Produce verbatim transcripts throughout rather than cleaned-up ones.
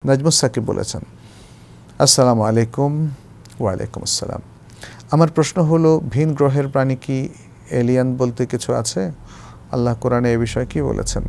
নাজমুস সাকিব বলেছেন, আসসালামু আলাইকুম। ওয়ালাইকুম আসসালাম। আমার প্রশ্ন হলো, ভিন গ্রহের প্রাণী কি এলিয়ান বলতে কিছু আছে? আল্লাহ কোরআনে এ বিষয়ে কী বলেছেন?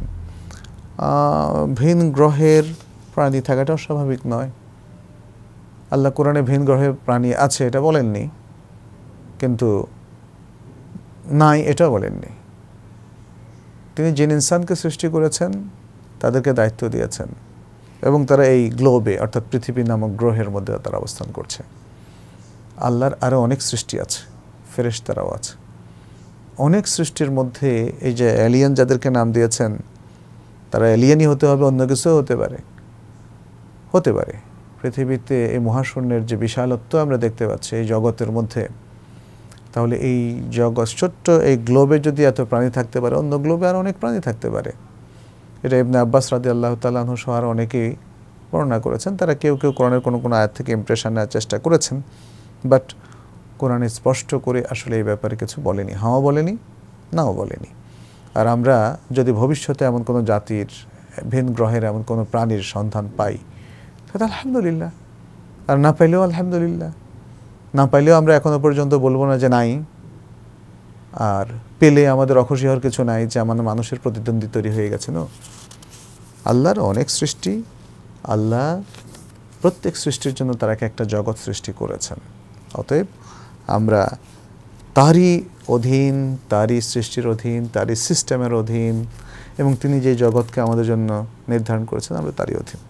ভিন গ্রহের প্রাণী থাকাটাও স্বাভাবিক নয়। আল্লাহ কোরআনে ভিন গ্রহের প্রাণী আছে এটা বলেননি, কিন্তু নাই এটাও বলেননি। তিনি জিন ইনসানকে সৃষ্টি করেছেন, তাদেরকে দায়িত্ব দিয়েছেন, এবং তারা এই গ্লোবে অর্থাৎ পৃথিবী নামক গ্রহের মধ্যে তারা অবস্থান করছে। আল্লাহর আরও অনেক সৃষ্টি আছে, ফেরেশতারাও আছে। অনেক সৃষ্টির মধ্যে এই যে এলিয়েন যাদেরকে নাম দিয়েছেন, তারা এলিয়েনই হতে হবে, অন্য কিছুও হতে পারে হতে পারে পৃথিবীতে এই মহাশূন্যের যে বিশালত্ব আমরা দেখতে পাচ্ছি এই জগতের মধ্যে, তাহলে এই জগৎ ছোট্ট এই গ্লোবে যদি এত প্রাণী থাকতে পারে, অন্য গ্লোবে আর অনেক প্রাণী থাকতে পারে। এটা ইবনে আব্বাস রাদিয়াল্লাহু তাআলা আনহু সহ অনেকেই বর্ণনা করেছেন। তারা কেউ কেউ কোরআনের কোনো কোনো আয়াত থেকে ইমপ্রেশন নেওয়ার চেষ্টা করেছেন, বাট কোরআনে স্পষ্ট করে আসলে এই ব্যাপারে কিছু বলেনি, হাও বলেনি, নাও বলেনি। আর আমরা যদি ভবিষ্যতে এমন কোনো জাতির, ভিন গ্রহের এমন কোনো প্রাণীর সন্ধান পাই, তাহলে আলহামদুলিল্লাহ, আর না পাইলেও আলহামদুলিল্লাহ। না পাইলেও আমরা এখনও পর্যন্ত বলবো না যে নাই, আর পেলে আমাদের অখুশি হওয়ার কিছু নাই যে আমাদের মানুষের প্রতিদ্বন্দ্বী তৈরি হয়ে গেছে। না, আল্লাহর অনেক সৃষ্টি, আল্লাহ প্রত্যেক সৃষ্টির জন্য তার এক একটা জগৎ সৃষ্টি করেছেন। অতএব আমরা তারই অধীন, তারই সৃষ্টির অধীন, তারই সিস্টেমের অধীন, এবং তিনি যে জগৎকে আমাদের জন্য নির্ধারণ করেছেন আমরা তারই অধীন।